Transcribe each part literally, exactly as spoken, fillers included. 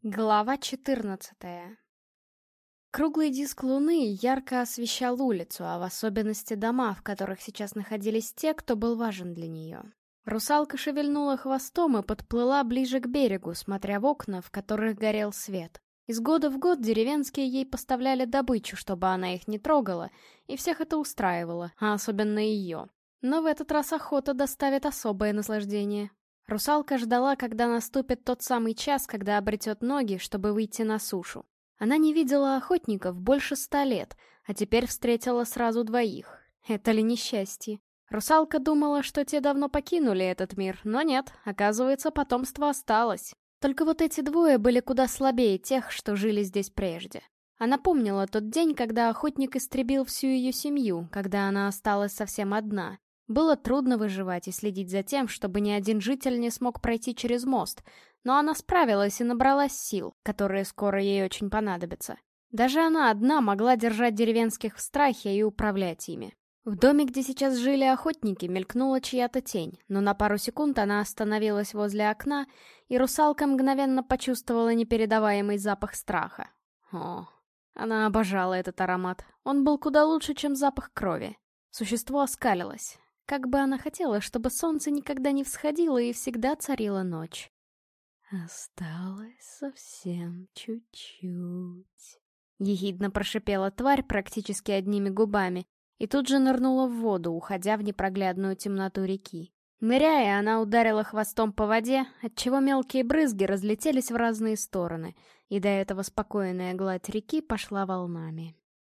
Глава четырнадцатая. Круглый диск луны ярко освещал улицу, а в особенности дома, в которых сейчас находились те, кто был важен для нее. Русалка шевельнула хвостом и подплыла ближе к берегу, смотря в окна, в которых горел свет. Из года в год деревенские ей поставляли добычу, чтобы она их не трогала, и всех это устраивало, а особенно ее. Но в этот раз охота доставит особое наслаждение. Русалка ждала, когда наступит тот самый час, когда обретет ноги, чтобы выйти на сушу. Она не видела охотников больше ста лет, а теперь встретила сразу двоих. Это ли несчастье? Русалка думала, что те давно покинули этот мир, но нет, оказывается, потомство осталось. Только вот эти двое были куда слабее тех, что жили здесь прежде. Она помнила тот день, когда охотник истребил всю ее семью, когда она осталась совсем одна. Было трудно выживать и следить за тем, чтобы ни один житель не смог пройти через мост, но она справилась и набралась сил, которые скоро ей очень понадобятся. Даже она одна могла держать деревенских в страхе и управлять ими. В доме, где сейчас жили охотники, мелькнула чья-то тень, но на пару секунд она остановилась возле окна, и русалка мгновенно почувствовала непередаваемый запах страха. О, она обожала этот аромат. Он был куда лучше, чем запах крови. Существо оскалилось. Как бы она хотела, чтобы солнце никогда не всходило и всегда царила ночь. «Осталось совсем чуть-чуть», — ехидно прошипела тварь практически одними губами, и тут же нырнула в воду, уходя в непроглядную темноту реки. Ныряя, она ударила хвостом по воде, отчего мелкие брызги разлетелись в разные стороны, и до этого спокойная гладь реки пошла волнами.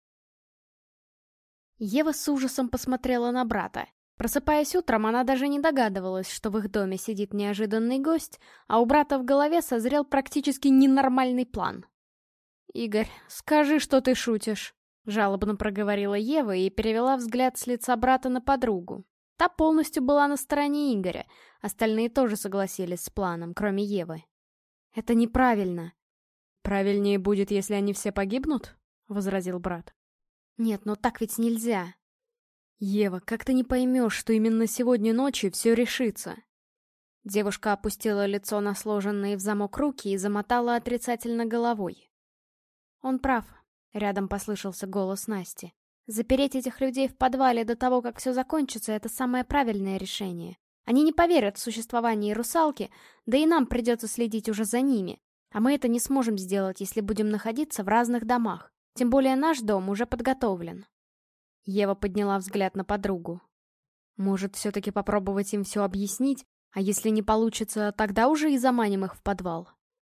Ева с ужасом посмотрела на брата. Просыпаясь утром, она даже не догадывалась, что в их доме сидит неожиданный гость, а у брата в голове созрел практически ненормальный план. «Игорь, скажи, что ты шутишь», — жалобно проговорила Ева и перевела взгляд с лица брата на подругу. Та полностью была на стороне Игоря, остальные тоже согласились с планом, кроме Евы. «Это неправильно». «Правильнее будет, если они все погибнут?» — возразил брат. «Нет, но так ведь нельзя». «Ева, как ты не поймешь, что именно сегодня ночью все решится?» Девушка опустила лицо на сложенные в замок руки и замотала отрицательно головой. «Он прав», — рядом послышался голос Насти. «Запереть этих людей в подвале до того, как все закончится, это самое правильное решение. Они не поверят в существование русалки, да и нам придется следить уже за ними. А мы это не сможем сделать, если будем находиться в разных домах. Тем более наш дом уже подготовлен». Ева подняла взгляд на подругу. «Может, все-таки попробовать им все объяснить, а если не получится, тогда уже и заманим их в подвал?»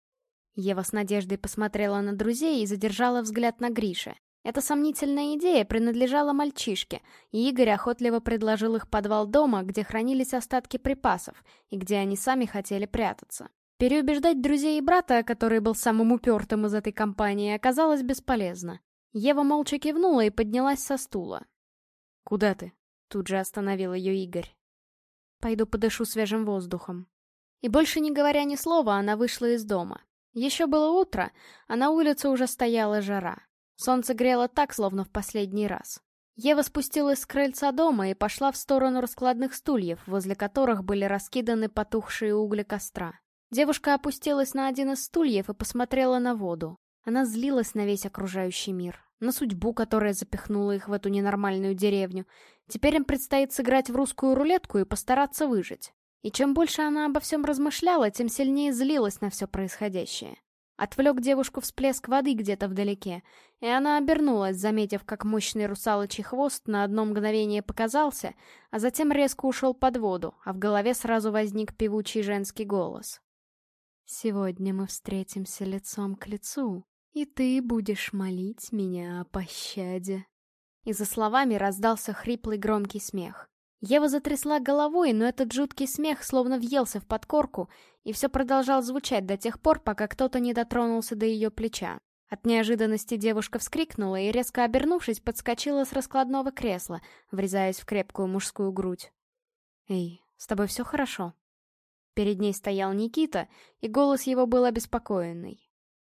Ева с надеждой посмотрела на друзей и задержала взгляд на Грише. Эта сомнительная идея принадлежала мальчишке, и Игорь охотливо предложил их подвал дома, где хранились остатки припасов, и где они сами хотели прятаться. Переубеждать друзей и брата, который был самым упертым из этой компании, оказалось бесполезно. Ева молча кивнула и поднялась со стула. «Куда ты?» — тут же остановил ее Игорь. «Пойду подышу свежим воздухом». И больше не говоря ни слова, она вышла из дома. Еще было утро, а на улице уже стояла жара. Солнце грело так, словно в последний раз. Ева спустилась с крыльца дома и пошла в сторону раскладных стульев, возле которых были раскиданы потухшие угли костра. Девушка опустилась на один из стульев и посмотрела на воду. Она злилась на весь окружающий мир, на судьбу, которая запихнула их в эту ненормальную деревню. Теперь им предстоит сыграть в русскую рулетку и постараться выжить. И чем больше она обо всем размышляла, тем сильнее злилась на все происходящее. Отвлек девушку всплеск воды где-то вдалеке, и она обернулась, заметив, как мощный русалочий хвост на одно мгновение показался, а затем резко ушел под воду, а в голове сразу возник певучий женский голос. «Сегодня мы встретимся лицом к лицу, и ты будешь молить меня о пощаде». И за словами раздался хриплый громкий смех. Ева затрясла головой, но этот жуткий смех словно въелся в подкорку, и все продолжал звучать до тех пор, пока кто-то не дотронулся до ее плеча. От неожиданности девушка вскрикнула и, резко обернувшись, подскочила с раскладного кресла, врезаясь в крепкую мужскую грудь. «Эй, с тобой все хорошо?» Перед ней стоял Никита, и голос его был обеспокоенный.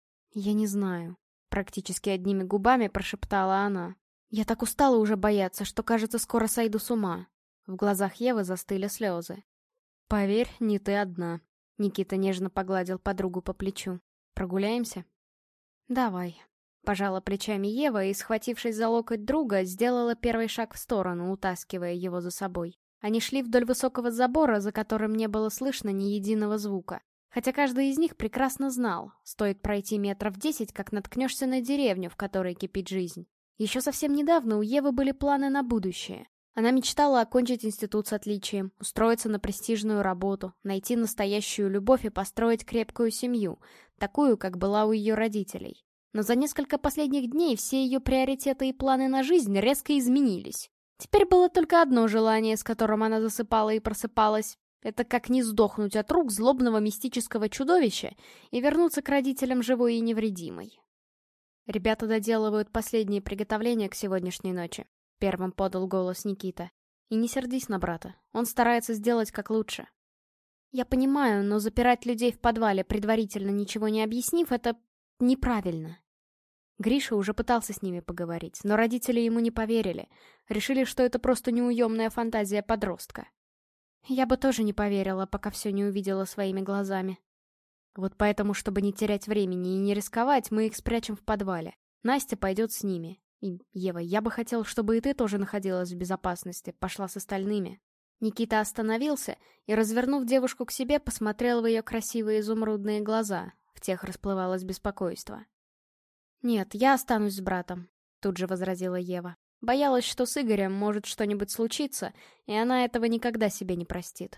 «Я не знаю», — практически одними губами прошептала она. «Я так устала уже бояться, что, кажется, скоро сойду с ума». В глазах Евы застыли слезы. «Поверь, не ты одна», — Никита нежно погладил подругу по плечу. Прогуляемся?» «Давай», — пожала плечами Ева и, схватившись за локоть друга, сделала первый шаг в сторону, утаскивая его за собой. Они шли вдоль высокого забора, за которым не было слышно ни единого звука. Хотя каждый из них прекрасно знал, стоит пройти метров десять, как наткнешься на деревню, в которой кипит жизнь. Еще совсем недавно у Евы были планы на будущее. Она мечтала окончить институт с отличием, устроиться на престижную работу, найти настоящую любовь и построить крепкую семью, такую, как была у ее родителей. Но за несколько последних дней все ее приоритеты и планы на жизнь резко изменились. Теперь было только одно желание, с которым она засыпала и просыпалась. Это как не сдохнуть от рук злобного мистического чудовища и вернуться к родителям живой и невредимой. «Ребята доделывают последние приготовления к сегодняшней ночи», — первым подал голос Никита. «И не сердись на брата, он старается сделать как лучше». «Я понимаю, но запирать людей в подвале, предварительно ничего не объяснив, это неправильно». Гриша уже пытался с ними поговорить, но родители ему не поверили. Решили, что это просто неуемная фантазия подростка. Я бы тоже не поверила, пока все не увидела своими глазами. Вот поэтому, чтобы не терять времени и не рисковать, мы их спрячем в подвале. Настя пойдет с ними. И, Ева, я бы хотел, чтобы и ты тоже находилась в безопасности, пошла с остальными. Никита остановился и, развернув девушку к себе, посмотрел в ее красивые изумрудные глаза. В тех расплывалось беспокойство. «Нет, я останусь с братом», — тут же возразила Ева. Боялась, что с Игорем может что-нибудь случиться, и она этого никогда себе не простит.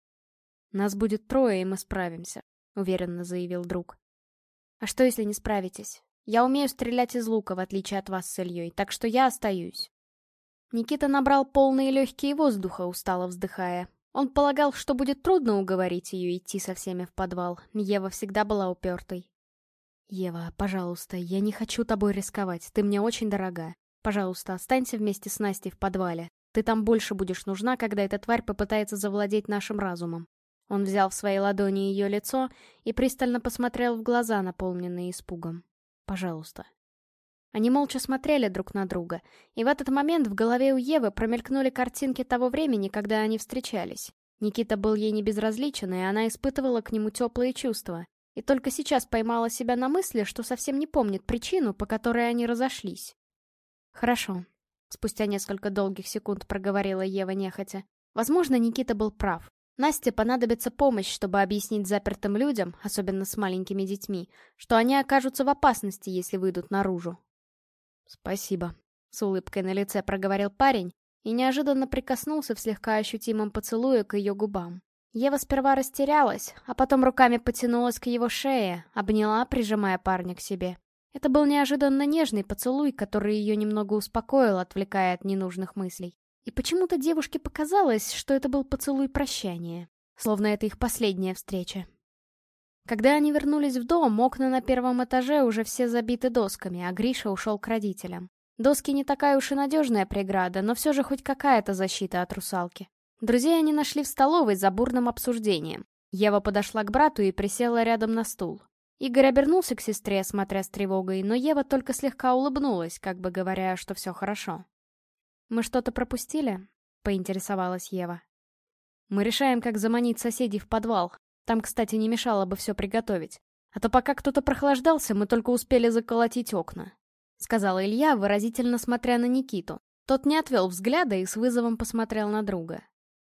«Нас будет трое, и мы справимся», — уверенно заявил друг. «А что, если не справитесь? Я умею стрелять из лука, в отличие от вас с Ильей, так что я остаюсь». Никита набрал полные легкие воздуха, устало вздыхая. Он полагал, что будет трудно уговорить ее идти со всеми в подвал. Ева всегда была упертой. «Ева, пожалуйста, я не хочу тобой рисковать, ты мне очень дорога. Пожалуйста, останься вместе с Настей в подвале. Ты там больше будешь нужна, когда эта тварь попытается завладеть нашим разумом». Он взял в свои ладони ее лицо и пристально посмотрел в глаза, наполненные испугом. «Пожалуйста». Они молча смотрели друг на друга, и в этот момент в голове у Евы промелькнули картинки того времени, когда они встречались. Никита был ей не безразличен, и она испытывала к нему теплые чувства. И только сейчас поймала себя на мысли, что совсем не помнит причину, по которой они разошлись. «Хорошо», — спустя несколько долгих секунд проговорила Ева нехотя. Возможно, Никита был прав. Насте понадобится помощь, чтобы объяснить запертым людям, особенно с маленькими детьми, что они окажутся в опасности, если выйдут наружу. «Спасибо», — с улыбкой на лице проговорил парень и неожиданно прикоснулся в слегка ощутимом поцелуе к ее губам. Ева сперва растерялась, а потом руками потянулась к его шее, обняла, прижимая парня к себе. Это был неожиданно нежный поцелуй, который ее немного успокоил, отвлекая от ненужных мыслей. И почему-то девушке показалось, что это был поцелуй прощания, словно это их последняя встреча. Когда они вернулись в дом, окна на первом этаже уже все забиты досками, а Гриша ушел к родителям. Доски не такая уж и надежная преграда, но все же хоть какая-то защита от русалки. Друзей они нашли в столовой за бурным обсуждением. Ева подошла к брату и присела рядом на стул. Игорь обернулся к сестре, смотря с тревогой, но Ева только слегка улыбнулась, как бы говоря, что все хорошо. «Мы что-то пропустили?» — поинтересовалась Ева. «Мы решаем, как заманить соседей в подвал. Там, кстати, не мешало бы все приготовить. А то пока кто-то прохлаждался, мы только успели заколотить окна», — сказал Илья, выразительно смотря на Никиту. Тот не отвел взгляда и с вызовом посмотрел на друга.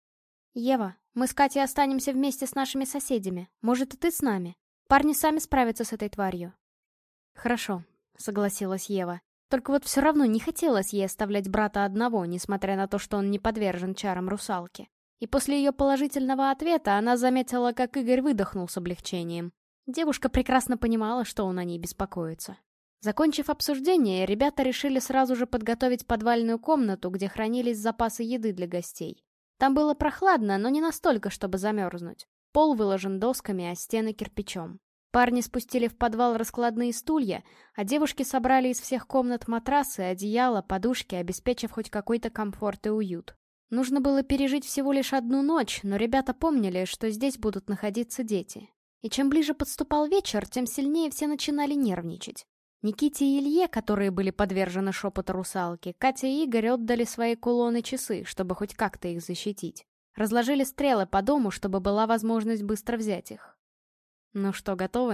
«Ева, мы с Катей останемся вместе с нашими соседями. Может, и ты с нами? Парни сами справятся с этой тварью». «Хорошо», — согласилась Ева. Только вот все равно не хотелось ей оставлять брата одного, несмотря на то, что он не подвержен чарам русалки. И после ее положительного ответа она заметила, как Игорь выдохнул с облегчением. Девушка прекрасно понимала, что он о ней беспокоится. Закончив обсуждение, ребята решили сразу же подготовить подвальную комнату, где хранились запасы еды для гостей. Там было прохладно, но не настолько, чтобы замерзнуть. Пол выложен досками, а стены кирпичом. Парни спустили в подвал раскладные стулья, а девушки собрали из всех комнат матрасы, одеяла, подушки, обеспечив хоть какой-то комфорт и уют. Нужно было пережить всего лишь одну ночь, но ребята помнили, что здесь будут находиться дети. И чем ближе подступал вечер, тем сильнее все начинали нервничать. Никите и Илье, которые были подвержены шепоту русалки, Катя и Игорь отдали свои кулоны-часы, чтобы хоть как-то их защитить. Разложили стрелы по дому, чтобы была возможность быстро взять их. «Ну что, готовы?» —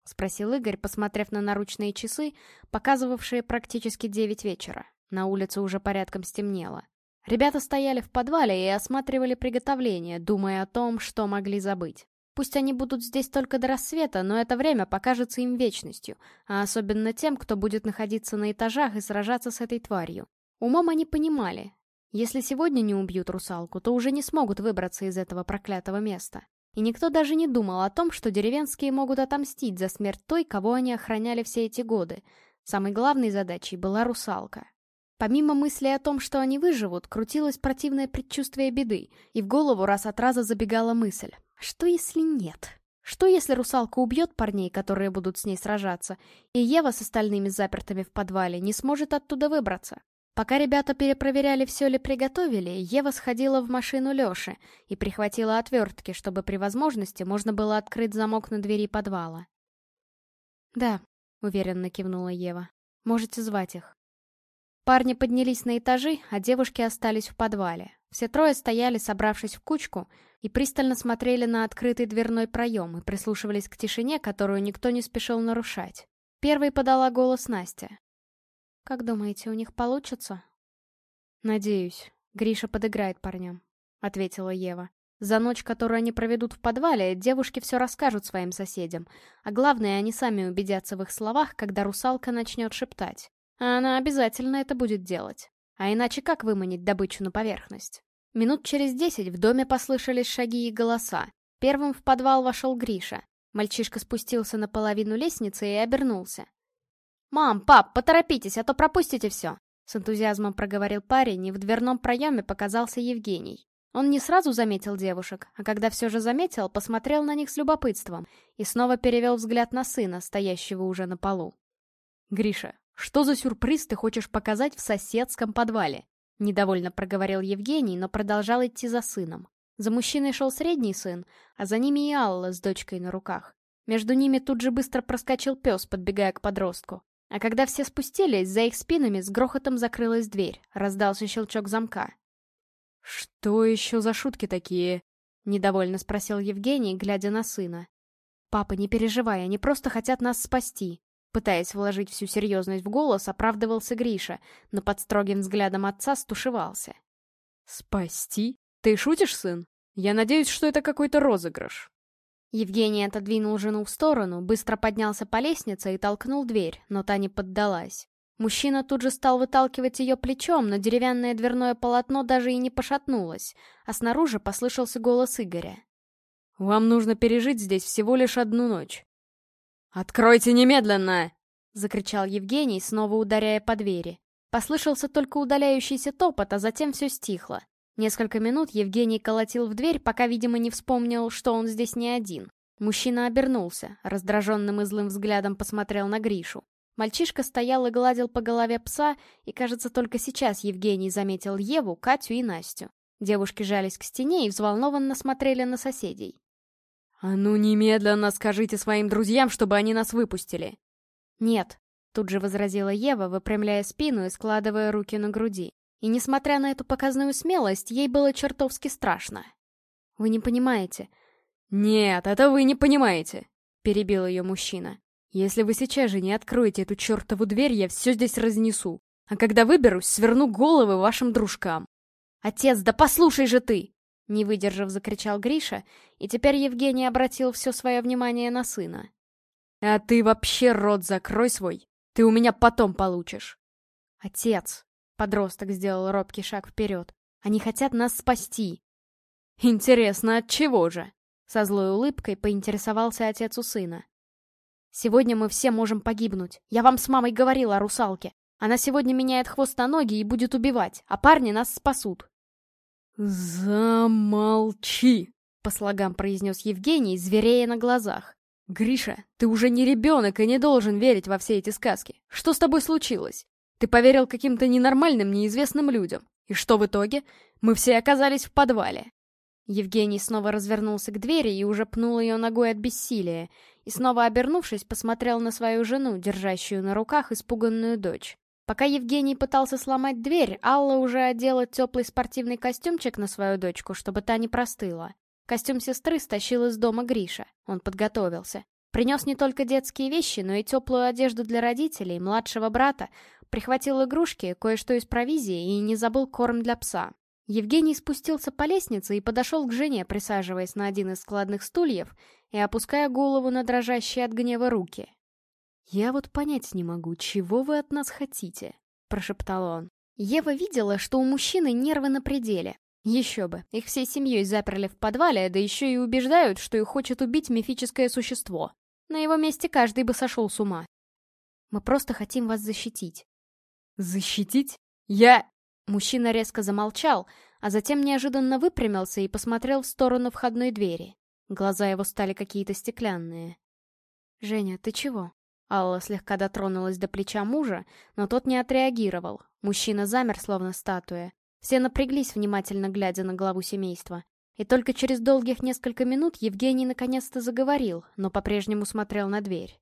спросил Игорь, посмотрев на наручные часы, показывавшие практически девять вечера. На улице уже порядком стемнело. Ребята стояли в подвале и осматривали приготовление, думая о том, что могли забыть. Пусть они будут здесь только до рассвета, но это время покажется им вечностью, а особенно тем, кто будет находиться на этажах и сражаться с этой тварью. Умом они понимали, если сегодня не убьют русалку, то уже не смогут выбраться из этого проклятого места. И никто даже не думал о том, что деревенские могут отомстить за смерть той, кого они охраняли все эти годы. Самой главной задачей была русалка. Помимо мысли о том, что они выживут, крутилось противное предчувствие беды, и в голову раз от раза забегала мысль: что если нет? Что если русалка убьет парней, которые будут с ней сражаться, и Ева с остальными запертыми в подвале не сможет оттуда выбраться? Пока ребята перепроверяли, все ли приготовили, Ева сходила в машину Лёши и прихватила отвертки, чтобы при возможности можно было открыть замок на двери подвала. «Да», — уверенно кивнула Ева, — «можете звать их». Парни поднялись на этажи, а девушки остались в подвале. Все трое стояли, собравшись в кучку, и пристально смотрели на открытый дверной проем и прислушивались к тишине, которую никто не спешил нарушать. Первой подала голос Настя. «Как думаете, у них получится?» «Надеюсь, Гриша подыграет парням», — ответила Ева. «За ночь, которую они проведут в подвале, девушки все расскажут своим соседям, а главное, они сами убедятся в их словах, когда русалка начнет шептать. А она обязательно это будет делать. А иначе как выманить добычу на поверхность?» Минут через десять в доме послышались шаги и голоса. Первым в подвал вошел Гриша. Мальчишка спустился на половину лестницы и обернулся. «Мам, пап, поторопитесь, а то пропустите все!» С энтузиазмом проговорил парень, и в дверном проеме показался Евгений. Он не сразу заметил девушек, а когда все же заметил, посмотрел на них с любопытством и снова перевел взгляд на сына, стоящего уже на полу. «Гриша, что за сюрприз ты хочешь показать в соседском подвале?» Недовольно проговорил Евгений, но продолжал идти за сыном. За мужчиной шел средний сын, а за ними и Алла с дочкой на руках. Между ними тут же быстро проскочил пес, подбегая к подростку. А когда все спустились, за их спинами с грохотом закрылась дверь, раздался щелчок замка. «Что еще за шутки такие?» — недовольно спросил Евгений, глядя на сына. «Папа, не переживай, они просто хотят нас спасти». Пытаясь вложить всю серьезность в голос, оправдывался Гриша, но под строгим взглядом отца стушевался. «Спасти? Ты шутишь, сын? Я надеюсь, что это какой-то розыгрыш». Евгений отодвинул жену в сторону, быстро поднялся по лестнице и толкнул дверь, но та не поддалась. Мужчина тут же стал выталкивать ее плечом, но деревянное дверное полотно даже и не пошатнулось, а снаружи послышался голос Игоря. «Вам нужно пережить здесь всего лишь одну ночь». «Откройте немедленно!» — закричал Евгений, снова ударяя по двери. Послышался только удаляющийся топот, а затем все стихло. Несколько минут Евгений колотил в дверь, пока, видимо, не вспомнил, что он здесь не один. Мужчина обернулся, раздраженным и злым взглядом посмотрел на Гришу. Мальчишка стоял и гладил по голове пса, и, кажется, только сейчас Евгений заметил Еву, Катю и Настю. Девушки жались к стене и взволнованно смотрели на соседей. «А ну немедленно скажите своим друзьям, чтобы они нас выпустили!» «Нет», — тут же возразила Ева, выпрямляя спину и складывая руки на груди. И несмотря на эту показную смелость, ей было чертовски страшно. «Вы не понимаете». «Нет, это вы не понимаете», — перебил ее мужчина. «Если вы сейчас же не откроете эту чертову дверь, я все здесь разнесу. А когда выберусь, сверну головы вашим дружкам». «Отец, да послушай же ты!» Не выдержав, закричал Гриша, и теперь Евгений обратил все свое внимание на сына. «А ты вообще рот закрой свой, ты у меня потом получишь». «Отец», — подросток сделал робкий шаг вперед, — «они хотят нас спасти». «Интересно, от чего же?» — со злой улыбкой поинтересовался отец у сына. «Сегодня мы все можем погибнуть. Я вам с мамой говорила о русалке. Она сегодня меняет хвост на ноги и будет убивать, а парни нас спасут». «Замолчи!» — по слогам произнес Евгений, зверея на глазах. «Гриша, ты уже не ребенок и не должен верить во все эти сказки. Что с тобой случилось? Ты поверил каким-то ненормальным, неизвестным людям. И что в итоге? Мы все оказались в подвале». Евгений снова развернулся к двери и уже пнул ее ногой от бессилия, и снова обернувшись, посмотрел на свою жену, держащую на руках испуганную дочь. Пока Евгений пытался сломать дверь, Алла уже одела теплый спортивный костюмчик на свою дочку, чтобы та не простыла. Костюм сестры стащил из дома Гриша. Он подготовился. Принес не только детские вещи, но и теплую одежду для родителей, младшего брата, прихватил игрушки, кое-что из провизии и не забыл корм для пса. Евгений спустился по лестнице и подошел к жене, присаживаясь на один из складных стульев и опуская голову на дрожащие от гнева руки. «Я вот понять не могу, чего вы от нас хотите?» — прошептал он. Ева видела, что у мужчины нервы на пределе. Еще бы, их всей семьей заперли в подвале, да еще и убеждают, что их хочет убить мифическое существо. На его месте каждый бы сошел с ума. «Мы просто хотим вас защитить». «Защитить? Я...» Мужчина резко замолчал, а затем неожиданно выпрямился и посмотрел в сторону входной двери. Глаза его стали какие-то стеклянные. «Женя, ты чего?» Алла слегка дотронулась до плеча мужа, но тот не отреагировал. Мужчина замер, словно статуя. Все напряглись, внимательно глядя на главу семейства. И только через долгих несколько минут Евгений наконец-то заговорил, но по-прежнему смотрел на дверь.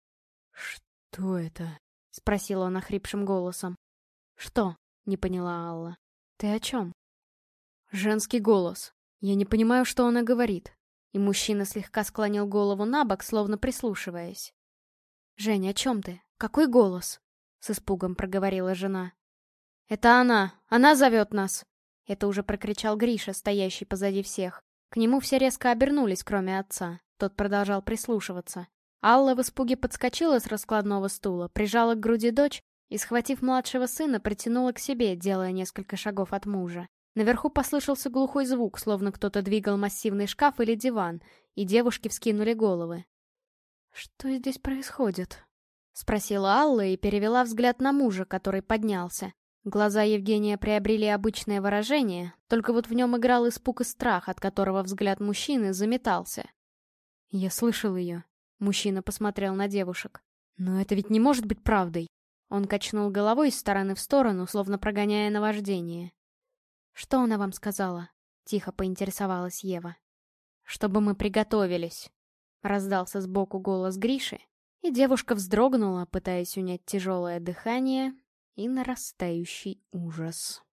«Что это?» — спросил он охрипшим голосом. «Что?» — не поняла Алла. «Ты о чем?» Женский голос. Я не понимаю, что она говорит. И мужчина слегка склонил голову на бок, словно прислушиваясь. «Жень, о чем ты? Какой голос?» — с испугом проговорила жена. «Это она! Она зовет нас!» Это уже прокричал Гриша, стоящий позади всех. К нему все резко обернулись, кроме отца. Тот продолжал прислушиваться. Алла в испуге подскочила с раскладного стула, прижала к груди дочь и, схватив младшего сына, притянула к себе, делая несколько шагов от мужа. Наверху послышался глухой звук, словно кто-то двигал массивный шкаф или диван, и девушки вскинули головы. «Что здесь происходит?» — спросила Алла и перевела взгляд на мужа, который поднялся. Глаза Евгения приобрели обычное выражение, только вот в нем играл испуг и страх, от которого взгляд мужчины заметался. «Я слышал ее». Мужчина посмотрел на девушек. «Но это ведь не может быть правдой!» Он качнул головой из стороны в сторону, словно прогоняя наваждение. «Что она вам сказала?» — тихо поинтересовалась Ева. «Чтобы мы приготовились», — раздался сбоку голос Гриши, и девушка вздрогнула, пытаясь унять тяжелое дыхание и нарастающий ужас.